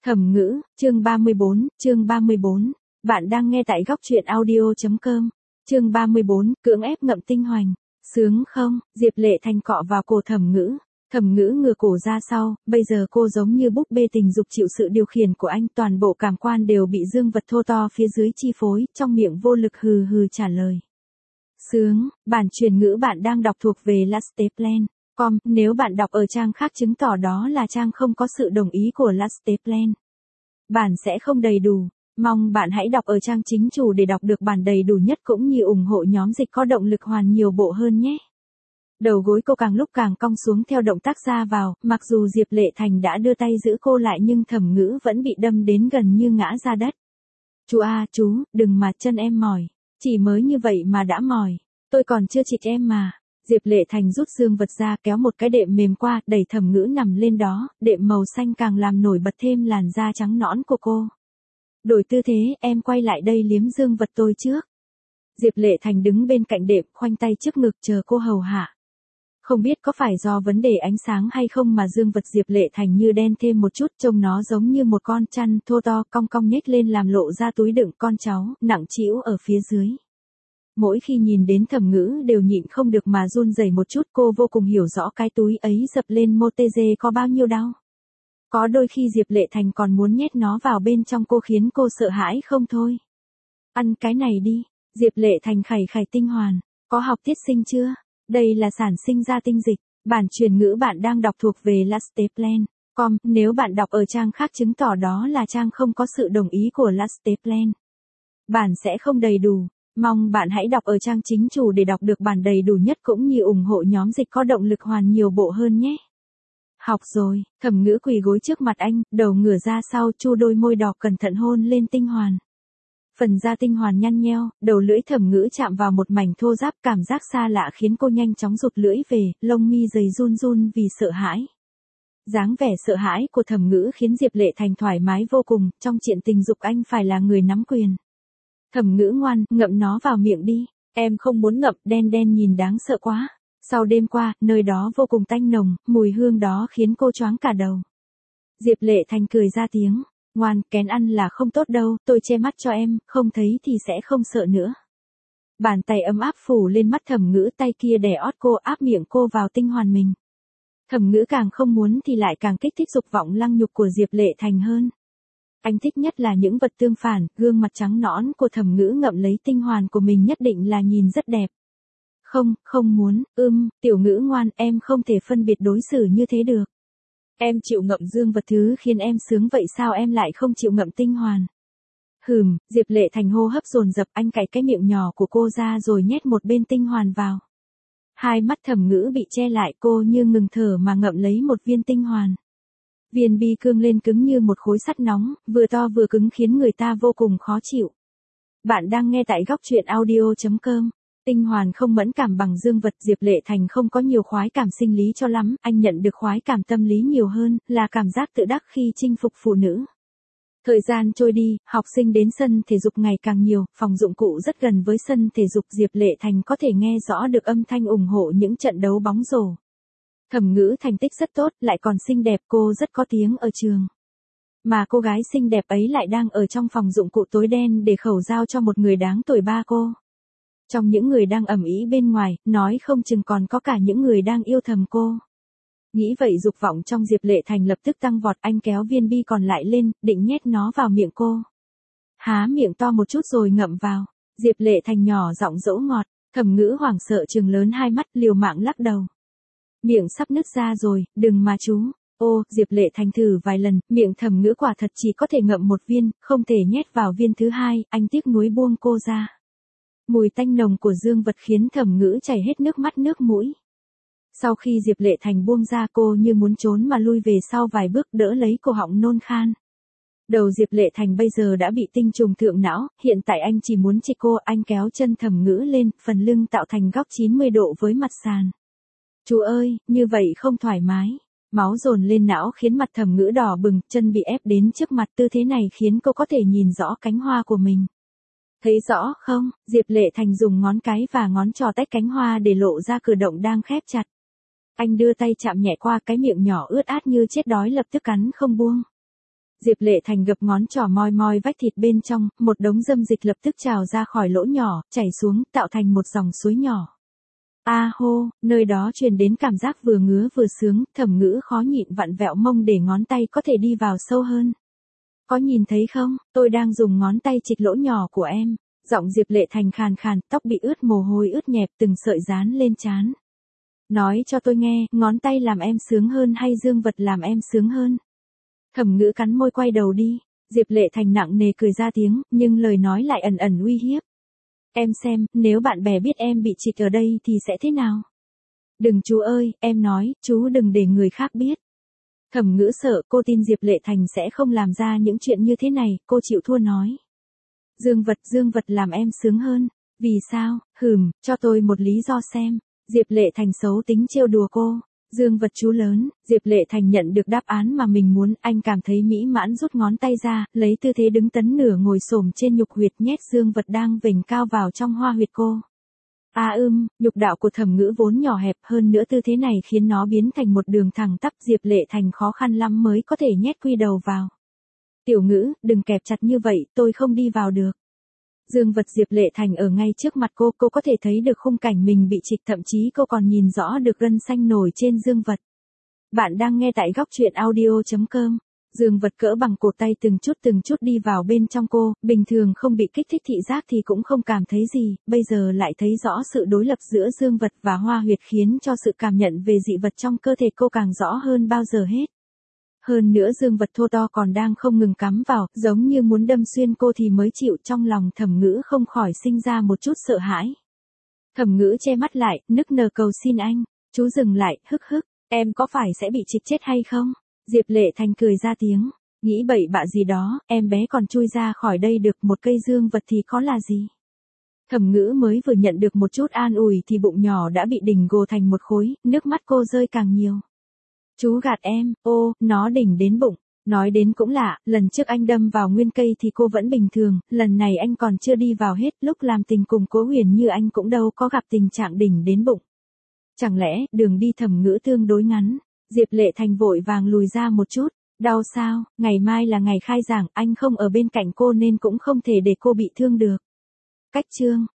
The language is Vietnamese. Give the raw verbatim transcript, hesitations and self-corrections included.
Thẩm ngữ, chương ba mươi bốn, chương ba mươi bốn. Bạn đang nghe tại góc truyện audio.com. Chương ba mươi bốn, cưỡng ép ngậm tinh hoành. Sướng không? Diệp Lệ Thành cọ vào cổ Thẩm ngữ. Thẩm ngữ ngửa cổ ra sau, bây giờ cô giống như búp bê tình dục chịu sự điều khiển của anh, toàn bộ cảm quan đều bị dương vật thô to phía dưới chi phối, trong miệng vô lực hừ hừ trả lời. Sướng, bản truyền ngữ bạn đang đọc thuộc về Lasteplan. Com, nếu bạn đọc ở trang khác chứng tỏ đó là trang không có sự đồng ý của Lasteplan. Bản sẽ không đầy đủ, mong bạn hãy đọc ở trang chính chủ để đọc được bản đầy đủ nhất cũng như ủng hộ nhóm dịch có động lực hoàn nhiều bộ hơn nhé. Đầu gối cô càng lúc càng cong xuống theo động tác ra vào, mặc dù Diệp Lệ Thành đã đưa tay giữ cô lại nhưng Thẩm ngữ vẫn bị đâm đến gần như ngã ra đất. Chú à chú, đừng mà chân em mỏi, chỉ mới như vậy mà đã mỏi, tôi còn chưa chịch em mà. Diệp Lệ Thành rút dương vật ra kéo một cái đệm mềm qua, đẩy Thẩm ngữ nằm lên đó, đệm màu xanh càng làm nổi bật thêm làn da trắng nõn của cô. Đổi tư thế, em quay lại đây liếm dương vật tôi trước. Diệp Lệ Thành đứng bên cạnh đệm, khoanh tay trước ngực chờ cô hầu hạ. Không biết có phải do vấn đề ánh sáng hay không mà dương vật Diệp Lệ Thành như đen thêm một chút, trông nó giống như một con chăn thô to cong cong nhếch lên làm lộ ra túi đựng con cháu, nặng trĩu ở phía dưới. Mỗi khi nhìn đến Thẩm ngữ đều nhịn không được mà run rẩy một chút, cô vô cùng hiểu rõ cái túi ấy dập lên mô tê dê có bao nhiêu đau. Có đôi khi Diệp Lệ Thành còn muốn nhét nó vào bên trong cô khiến cô sợ hãi không thôi. Ăn cái này đi, Diệp Lệ Thành khẩy khẩy tinh hoàn, có học tiết sinh chưa? Đây là sản sinh ra tinh dịch, bản truyền ngữ bạn đang đọc thuộc về Lasteplan. Com, nếu bạn đọc ở trang khác chứng tỏ đó là trang không có sự đồng ý của Lasteplan. Bản sẽ không đầy đủ. Mong bạn hãy đọc ở trang chính chủ để đọc được bản đầy đủ nhất cũng như ủng hộ nhóm dịch có động lực hoàn nhiều bộ hơn nhé. Học rồi, Thẩm ngữ quỳ gối trước mặt anh, đầu ngửa ra sau, chu đôi môi đỏ cẩn thận hôn lên tinh hoàn. Phần da tinh hoàn nhăn nheo, đầu lưỡi Thẩm ngữ chạm vào một mảnh thô ráp, cảm giác xa lạ khiến cô nhanh chóng rụt lưỡi về, lông mi dày run run vì sợ hãi. Dáng vẻ sợ hãi của Thẩm ngữ khiến Diệp Lệ Thành thoải mái vô cùng, trong chuyện tình dục anh phải là người nắm quyền. Thẩm ngữ ngoan, ngậm nó vào miệng đi. Em không muốn ngậm, đen đen nhìn đáng sợ quá. Sau đêm qua, nơi đó vô cùng tanh nồng, mùi hương đó khiến cô choáng cả đầu. Diệp Lệ Thành cười ra tiếng. Ngoan, kén ăn là không tốt đâu, tôi che mắt cho em, không thấy thì sẽ không sợ nữa. Bàn tay ấm áp phủ lên mắt Thẩm ngữ, tay kia đè ót cô, áp miệng cô vào tinh hoàn mình. Thẩm ngữ càng không muốn thì lại càng kích thích dục vọng lăng nhục của Diệp Lệ Thành hơn. Anh thích nhất là những vật tương phản, gương mặt trắng nõn của Thẩm ngữ ngậm lấy tinh hoàn của mình nhất định là nhìn rất đẹp. Không, không muốn, ưm, tiểu ngữ ngoan, em không thể phân biệt đối xử như thế được. Em chịu ngậm dương vật thứ khiến em sướng vậy sao em lại không chịu ngậm tinh hoàn? Hừm, Diệp Lệ Thành hô hấp dồn dập, anh cạy cái miệng nhỏ của cô ra rồi nhét một bên tinh hoàn vào. Hai mắt Thẩm ngữ bị che lại, cô như ngừng thở mà ngậm lấy một viên tinh hoàn. Viên bi cương lên cứng như một khối sắt nóng, vừa to vừa cứng khiến người ta vô cùng khó chịu. Bạn đang nghe tại góc truyện audio.com. Tinh hoàn không mẫn cảm bằng dương vật, Diệp Lệ Thành không có nhiều khoái cảm sinh lý cho lắm, anh nhận được khoái cảm tâm lý nhiều hơn, là cảm giác tự đắc khi chinh phục phụ nữ. Thời gian trôi đi, học sinh đến sân thể dục ngày càng nhiều, phòng dụng cụ rất gần với sân thể dục, Diệp Lệ Thành có thể nghe rõ được âm thanh ủng hộ những trận đấu bóng rổ. Thẩm ngữ thành tích rất tốt, lại còn xinh đẹp, cô rất có tiếng ở trường. Mà cô gái xinh đẹp ấy lại đang ở trong phòng dụng cụ tối đen để khẩu giao cho một người đáng tuổi ba cô. Trong những người đang ầm ĩ bên ngoài, nói không chừng còn có cả những người đang yêu thầm cô. Nghĩ vậy dục vọng trong Diệp Lệ Thành lập tức tăng vọt, anh kéo viên bi còn lại lên, định nhét nó vào miệng cô. Há miệng to một chút rồi ngậm vào. Diệp Lệ Thành nhỏ giọng dỗ ngọt, Thẩm ngữ hoảng sợ trừng lớn hai mắt, liều mạng lắc đầu. Miệng sắp nứt ra rồi, đừng mà chú. Ô, Diệp Lệ Thành thử vài lần, miệng Thẩm ngữ quả thật chỉ có thể ngậm một viên, không thể nhét vào viên thứ hai, anh tiếc nuối buông cô ra. Mùi tanh nồng của dương vật khiến Thẩm ngữ chảy hết nước mắt nước mũi. Sau khi Diệp Lệ Thành buông ra, cô như muốn trốn mà lui về sau vài bước, đỡ lấy cổ họng nôn khan. Đầu Diệp Lệ Thành bây giờ đã bị tinh trùng thượng não, hiện tại anh chỉ muốn chích cô, anh kéo chân Thẩm ngữ lên, phần lưng tạo thành góc chín mươi độ với mặt sàn. Chú ơi, như vậy không thoải mái. Máu dồn lên não khiến mặt Thẩm ngữ đỏ bừng, chân bị ép đến trước mặt, tư thế này khiến cô có thể nhìn rõ cánh hoa của mình. Thấy rõ không? Diệp Lệ Thành dùng ngón cái và ngón trò tách cánh hoa để lộ ra cửa động đang khép chặt. Anh đưa tay chạm nhẹ qua cái miệng nhỏ ướt át như chết đói lập tức cắn không buông. Diệp Lệ Thành gập ngón trỏ moi moi vách thịt bên trong, một đống dâm dịch lập tức trào ra khỏi lỗ nhỏ, chảy xuống, tạo thành một dòng suối nhỏ. A hô, nơi đó truyền đến cảm giác vừa ngứa vừa sướng, Thẩm Ngữ khó nhịn vặn vẹo mông để ngón tay có thể đi vào sâu hơn. Có nhìn thấy không, tôi đang dùng ngón tay chịch lỗ nhỏ của em. Giọng Diệp Lệ Thành khàn khàn, tóc bị ướt mồ hôi ướt nhẹp, từng sợi dán lên trán. Nói cho tôi nghe, ngón tay làm em sướng hơn hay dương vật làm em sướng hơn? Thẩm Ngữ cắn môi quay đầu đi. Diệp Lệ Thành nặng nề cười ra tiếng, nhưng lời nói lại ẩn ẩn uy hiếp. Em xem, nếu bạn bè biết em bị trịch ở đây thì sẽ thế nào? Đừng chú ơi, em nói, chú đừng để người khác biết. Thẩm Ngữ sợ cô tin Diệp Lệ Thành sẽ không làm ra những chuyện như thế này, cô chịu thua nói. Dương vật, dương vật làm em sướng hơn. Vì sao? Hừm, cho tôi một lý do xem. Diệp Lệ Thành xấu tính trêu đùa cô. Dương vật chú lớn, Diệp Lệ Thành nhận được đáp án mà mình muốn, anh cảm thấy mỹ mãn rút ngón tay ra, lấy tư thế đứng tấn nửa ngồi xổm trên nhục huyệt nhét dương vật đang vểnh cao vào trong hoa huyệt cô. À ưm, nhục đạo của Thẩm Ngữ vốn nhỏ hẹp hơn nữa tư thế này khiến nó biến thành một đường thẳng tắp, Diệp Lệ Thành khó khăn lắm mới có thể nhét quy đầu vào. Tiểu Ngữ, đừng kẹp chặt như vậy, tôi không đi vào được. Dương vật Diệp Lệ Thành ở ngay trước mặt cô, cô có thể thấy được khung cảnh mình bị trịch, thậm chí cô còn nhìn rõ được gân xanh nổi trên dương vật. Bạn đang nghe tại góc truyện audio chấm com. Dương vật cỡ bằng cổ tay từng chút từng chút đi vào bên trong cô, bình thường không bị kích thích thị giác thì cũng không cảm thấy gì, bây giờ lại thấy rõ sự đối lập giữa dương vật và hoa huyệt khiến cho sự cảm nhận về dị vật trong cơ thể cô càng rõ hơn bao giờ hết. Hơn nữa dương vật thô to còn đang không ngừng cắm vào, giống như muốn đâm xuyên cô thì mới chịu, trong lòng Thẩm Ngữ không khỏi sinh ra một chút sợ hãi. Thẩm Ngữ che mắt lại, nức nở cầu xin anh, chú dừng lại, hức hức, em có phải sẽ bị trịch chết hay không? Diệp Lệ Thành cười ra tiếng, nghĩ bậy bạ gì đó, em bé còn chui ra khỏi đây được một cây dương vật thì có là gì? Thẩm Ngữ mới vừa nhận được một chút an ủi thì bụng nhỏ đã bị đỉnh gồ thành một khối, nước mắt cô rơi càng nhiều. Chú gạt em, ô, nó đỉnh đến bụng. Nói đến cũng lạ, lần trước anh đâm vào nguyên cây thì cô vẫn bình thường, lần này anh còn chưa đi vào hết, lúc làm tình cùng Cố Huyền Như anh cũng đâu có gặp tình trạng đỉnh đến bụng. Chẳng lẽ, đường đi Thẩm Ngữ tương đối ngắn, Diệp Lệ Thành vội vàng lùi ra một chút, đau sao, ngày mai là ngày khai giảng, anh không ở bên cạnh cô nên cũng không thể để cô bị thương được. Cách chương.